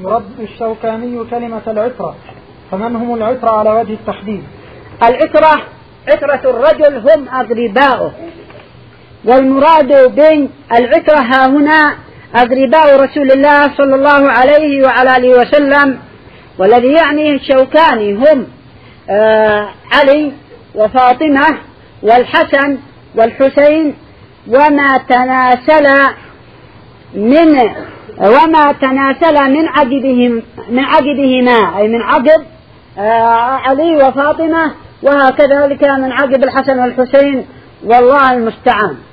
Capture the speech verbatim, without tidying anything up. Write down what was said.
يرد الشوكاني كلمة العترة، فمن هم العترة على وجه التحديد؟ العترة عترة الرجل هم أقرباؤه، والمراد بالعترة ها هنا أقرباء رسول الله صلى الله عليه وعلى آله وسلم، والذي يعنيه الشوكاني هم آه علي وفاطمة والحسن والحسين وما تناسل من وما تناسل من عقبهم من عقبهما، أي من عقب آه علي وفاطمة، وهكذا من عقب الحسن والحسين، والله المستعان.